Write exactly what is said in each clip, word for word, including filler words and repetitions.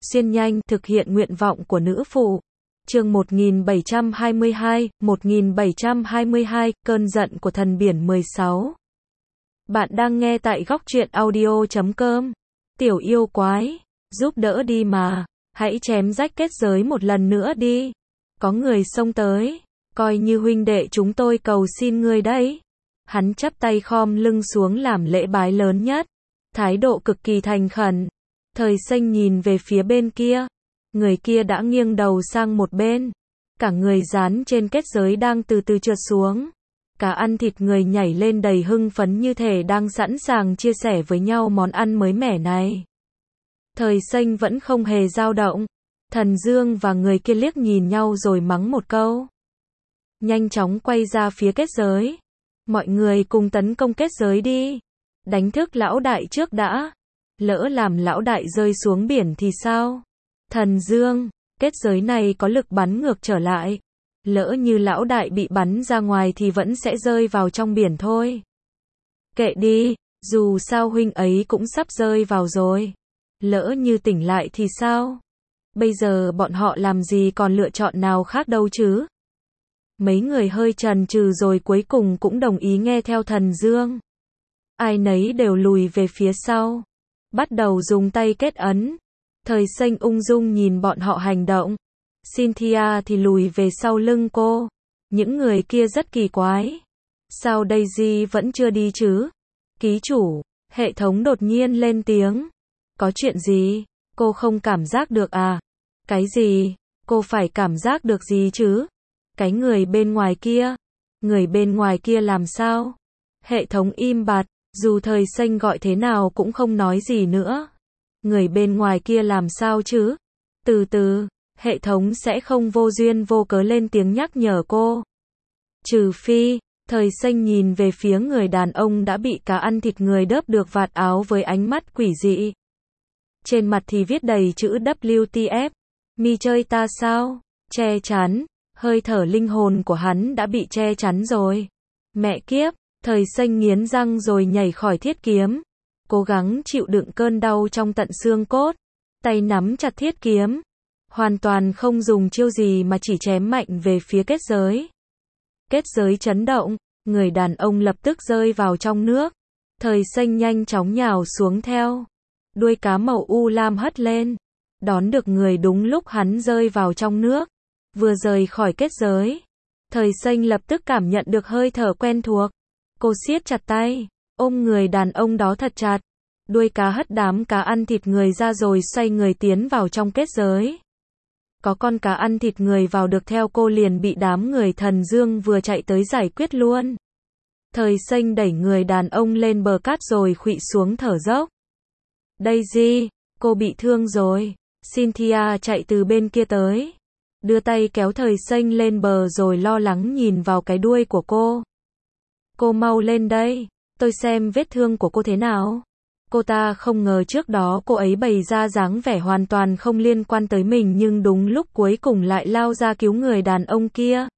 xuyên nhanh, thực hiện nguyện vọng của nữ phụ. Chương một nghìn bảy trăm hai mươi hai, một nghìn bảy trăm hai mươi hai, cơn giận của thần biển mười sáu. Bạn đang nghe tại góc truyện audio chấm com. Tiểu yêu quái, giúp đỡ đi mà, hãy chém rách kết giới một lần nữa đi. Có người xông tới, coi như huynh đệ chúng tôi cầu xin ngươi đấy. Hắn chắp tay khom lưng xuống làm lễ bái lớn nhất, thái độ cực kỳ thành khẩn. Thời Xanh nhìn về phía bên kia, người kia đã nghiêng đầu sang một bên, cả người dán trên kết giới đang từ từ trượt xuống. Cá ăn thịt người nhảy lên đầy hưng phấn như thể đang sẵn sàng chia sẻ với nhau món ăn mới mẻ này. Thời Xanh vẫn không hề dao động. Thần Dương và người kia liếc nhìn nhau rồi mắng một câu, nhanh chóng quay ra phía kết giới. Mọi người cùng tấn công kết giới đi, đánh thức lão đại trước đã, lỡ làm lão đại rơi xuống biển thì sao? Thần Dương, kết giới này có lực bắn ngược trở lại, lỡ như lão đại bị bắn ra ngoài thì vẫn sẽ rơi vào trong biển thôi. Kệ đi, dù sao huynh ấy cũng sắp rơi vào rồi, lỡ như tỉnh lại thì sao? Bây giờ bọn họ làm gì còn lựa chọn nào khác đâu chứ? Mấy người hơi chần chừ rồi cuối cùng cũng đồng ý nghe theo Thần Dương. Ai nấy đều lùi về phía sau, bắt đầu dùng tay kết ấn. Thời Xanh ung dung nhìn bọn họ hành động, Cynthia thì lùi về sau lưng cô. Những người kia rất kỳ quái, sao Daisy vẫn chưa đi chứ? Ký chủ, hệ thống đột nhiên lên tiếng. Có chuyện gì? Cô không cảm giác được à? Cái gì? Cô phải cảm giác được gì chứ? Cái người bên ngoài kia. Người bên ngoài kia làm sao? Hệ thống im bặt, dù Thời Xanh gọi thế nào cũng không nói gì nữa. Người bên ngoài kia làm sao chứ? Từ từ, hệ thống sẽ không vô duyên vô cớ lên tiếng nhắc nhở cô. Trừ phi, Thời Xanh nhìn về phía người đàn ông đã bị cá ăn thịt người đớp được vạt áo với ánh mắt quỷ dị. Trên mặt thì viết đầy chữ W T F. Mi chơi ta sao? Che chắn, hơi thở linh hồn của hắn đã bị che chắn rồi. Mẹ kiếp, Thời Xanh nghiến răng rồi nhảy khỏi thiết kiếm, cố gắng chịu đựng cơn đau trong tận xương cốt, tay nắm chặt thiết kiếm, hoàn toàn không dùng chiêu gì mà chỉ chém mạnh về phía kết giới. Kết giới chấn động, người đàn ông lập tức rơi vào trong nước. Thời Xanh nhanh chóng nhào xuống theo, đuôi cá màu u lam hất lên, đón được người đúng lúc hắn rơi vào trong nước. Vừa rời khỏi kết giới, Thời Xanh lập tức cảm nhận được hơi thở quen thuộc. Cô siết chặt tay, ôm người đàn ông đó thật chặt. Đuôi cá hất đám cá ăn thịt người ra rồi xoay người tiến vào trong kết giới. Có con cá ăn thịt người vào được theo cô liền bị đám người Thần Dương vừa chạy tới giải quyết luôn. Thời Xanh đẩy người đàn ông lên bờ cát rồi khuỵu xuống thở dốc. Daisy, cô bị thương rồi. Cynthia chạy từ bên kia tới, đưa tay kéo Thời Xanh lên bờ rồi lo lắng nhìn vào cái đuôi của cô. Cô mau lên đây, tôi xem vết thương của cô thế nào. Cô ta không ngờ trước đó cô ấy bày ra dáng vẻ hoàn toàn không liên quan tới mình nhưng đúng lúc cuối cùng lại lao ra cứu người đàn ông kia.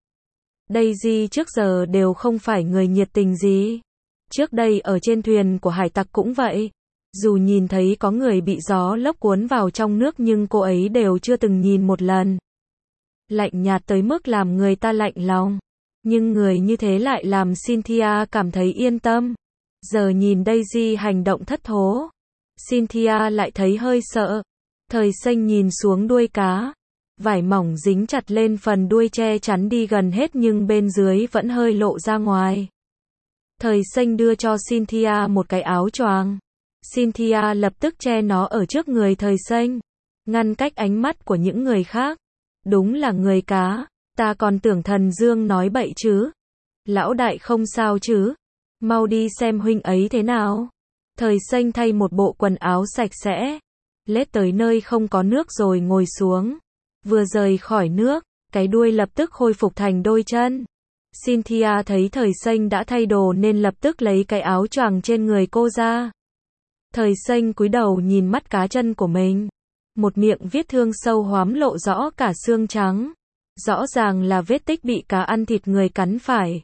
Daisy trước giờ đều không phải người nhiệt tình gì. Trước đây ở trên thuyền của hải tặc cũng vậy. Dù nhìn thấy có người bị gió lốc cuốn vào trong nước nhưng cô ấy đều chưa từng nhìn một lần. Lạnh nhạt tới mức làm người ta lạnh lòng. Nhưng người như thế lại làm Cynthia cảm thấy yên tâm. Giờ nhìn Daisy hành động thất thố, Cynthia lại thấy hơi sợ. Thời Xanh nhìn xuống đuôi cá, vải mỏng dính chặt lên phần đuôi che chắn đi gần hết nhưng bên dưới vẫn hơi lộ ra ngoài. Thời Xanh đưa cho Cynthia một cái áo choàng. Cynthia lập tức che nó ở trước người Thời Xanh, ngăn cách ánh mắt của những người khác. Đúng là người cá, ta còn tưởng Thần Dương nói bậy chứ. Lão đại không sao chứ? Mau đi xem huynh ấy thế nào. Thời Xanh thay một bộ quần áo sạch sẽ, lết tới nơi không có nước rồi ngồi xuống. Vừa rời khỏi nước, cái đuôi lập tức khôi phục thành đôi chân. Cynthia thấy Thời Xanh đã thay đồ nên lập tức lấy cái áo choàng trên người cô ra. Thời Xanh cúi đầu nhìn mắt cá chân của mình. Một miệng vết thương sâu hoắm lộ rõ cả xương trắng. Rõ ràng là vết tích bị cá ăn thịt người cắn phải.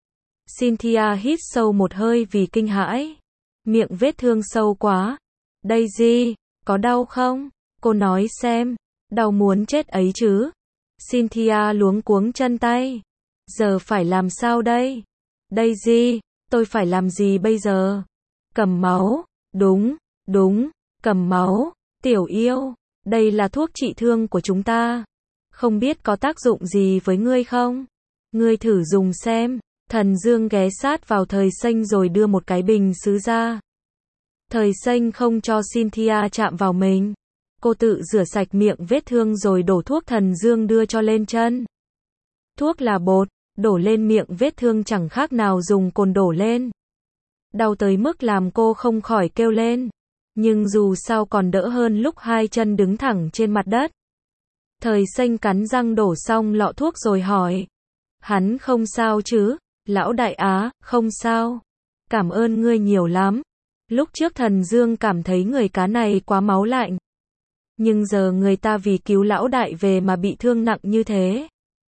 Cynthia hít sâu một hơi vì kinh hãi. Miệng vết thương sâu quá. Daisy, có đau không? Cô nói xem, đau muốn chết ấy chứ. Cynthia luống cuống chân tay. Giờ phải làm sao đây? Daisy, tôi phải làm gì bây giờ? Cầm máu, đúng, đúng, cầm máu, tiểu yêu, đây là thuốc trị thương của chúng ta. Không biết có tác dụng gì với ngươi không? Ngươi thử dùng xem. Thần Dương ghé sát vào Thời Xanh rồi đưa một cái bình sứ ra. Thời Xanh không cho Cynthia chạm vào mình. Cô tự rửa sạch miệng vết thương rồi đổ thuốc Thần Dương đưa cho lên chân. Thuốc là bột, đổ lên miệng vết thương chẳng khác nào dùng cồn đổ lên. Đau tới mức làm cô không khỏi kêu lên. Nhưng dù sao còn đỡ hơn lúc hai chân đứng thẳng trên mặt đất. Thời Xanh cắn răng đổ xong lọ thuốc rồi hỏi. Hắn không sao chứ? Lão đại á, không sao. Cảm ơn ngươi nhiều lắm. Lúc trước Thần Dương cảm thấy người cá này quá máu lạnh. Nhưng giờ người ta vì cứu lão đại về mà bị thương nặng như thế.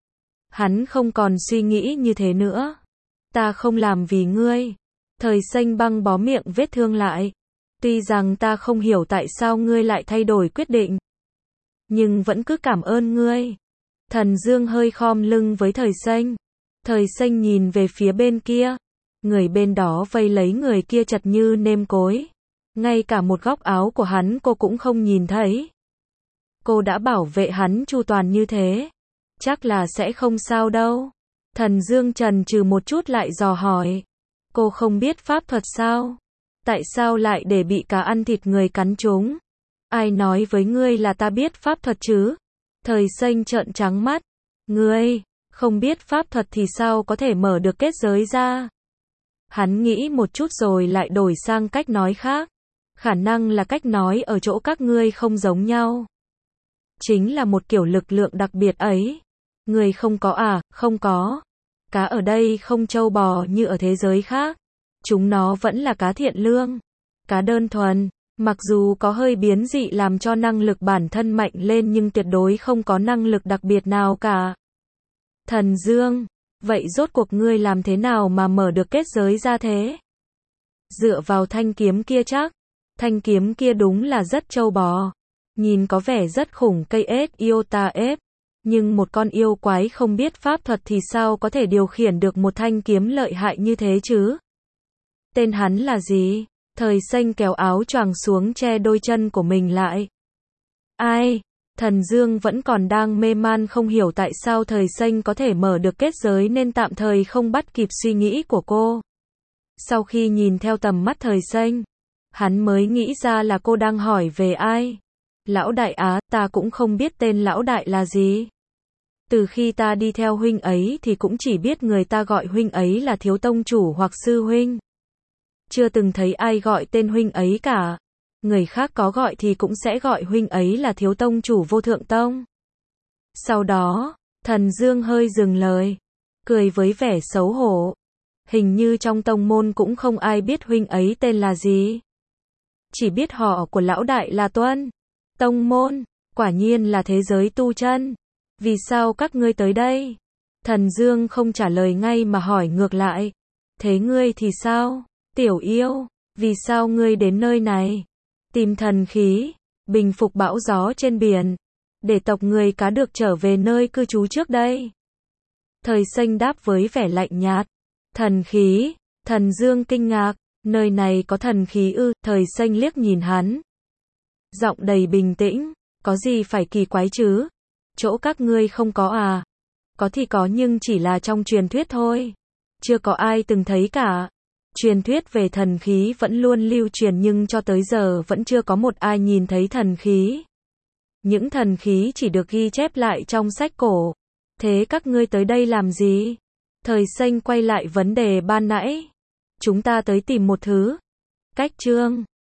Hắn không còn suy nghĩ như thế nữa. Ta không làm vì ngươi. Thời Xanh băng bó miệng vết thương lại. Tuy rằng ta không hiểu tại sao ngươi lại thay đổi quyết định. Nhưng vẫn cứ cảm ơn ngươi. Thần Dương hơi khom lưng với Thời Xanh. Thời Xanh nhìn về phía bên kia. Người bên đó vây lấy người kia chặt như nêm cối. Ngay cả một góc áo của hắn cô cũng không nhìn thấy. Cô đã bảo vệ hắn chu toàn như thế. Chắc là sẽ không sao đâu. Thần Dương chần chừ một chút lại dò hỏi. Cô không biết pháp thuật sao? Tại sao lại để bị cá ăn thịt người cắn chúng? Ai nói với ngươi là ta biết pháp thuật chứ? Thời Xanh trợn trắng mắt. Ngươi, không biết pháp thuật thì sao có thể mở được kết giới ra? Hắn nghĩ một chút rồi lại đổi sang cách nói khác. Khả năng là cách nói ở chỗ các ngươi không giống nhau. Chính là một kiểu lực lượng đặc biệt ấy. Ngươi không có à? Không có. Cá ở đây không trâu bò như ở thế giới khác. Chúng nó vẫn là cá thiện lương. Cá đơn thuần. Mặc dù có hơi biến dị làm cho năng lực bản thân mạnh lên nhưng tuyệt đối không có năng lực đặc biệt nào cả. Thần Dương, vậy rốt cuộc ngươi làm thế nào mà mở được kết giới ra thế? Dựa vào thanh kiếm kia chắc. Thanh kiếm kia đúng là rất trâu bò. Nhìn có vẻ rất khủng cây ết Iota ép. Nhưng một con yêu quái không biết pháp thuật thì sao có thể điều khiển được một thanh kiếm lợi hại như thế chứ? Tên hắn là gì? Thời Xanh kéo áo choàng xuống che đôi chân của mình lại. Ai? Thần Dương vẫn còn đang mê man không hiểu tại sao Thời Xanh có thể mở được kết giới nên tạm thời không bắt kịp suy nghĩ của cô. Sau khi nhìn theo tầm mắt Thời Xanh, hắn mới nghĩ ra là cô đang hỏi về ai. Lão đại á, ta cũng không biết tên lão đại là gì. Từ khi ta đi theo huynh ấy thì cũng chỉ biết người ta gọi huynh ấy là thiếu tông chủ hoặc sư huynh. Chưa từng thấy ai gọi tên huynh ấy cả. Người khác có gọi thì cũng sẽ gọi huynh ấy là thiếu tông chủ vô thượng tông. Sau đó, Thần Dương hơi dừng lời, cười với vẻ xấu hổ. Hình như trong tông môn cũng không ai biết huynh ấy tên là gì. Chỉ biết họ của lão đại là Tuân. Tông môn, quả nhiên là thế giới tu chân. Vì sao các ngươi tới đây? Thần Dương không trả lời ngay mà hỏi ngược lại. Thế ngươi thì sao? Tiểu yêu, vì sao ngươi đến nơi này? Tìm thần khí, bình phục bão gió trên biển, để tộc người cá được trở về nơi cư trú trước đây. Thời Xanh đáp với vẻ lạnh nhạt. Thần khí? Thần Dương kinh ngạc, nơi này có thần khí ư? Thời Xanh liếc nhìn hắn. Giọng đầy bình tĩnh, có gì phải kỳ quái chứ? Chỗ các ngươi không có à? Có thì có nhưng chỉ là trong truyền thuyết thôi. Chưa có ai từng thấy cả. Truyền thuyết về thần khí vẫn luôn lưu truyền nhưng cho tới giờ vẫn chưa có một ai nhìn thấy thần khí. Những thần khí chỉ được ghi chép lại trong sách cổ. Thế các ngươi tới đây làm gì? Thời Xanh quay lại vấn đề ban nãy. Chúng ta tới tìm một thứ. Cách chương.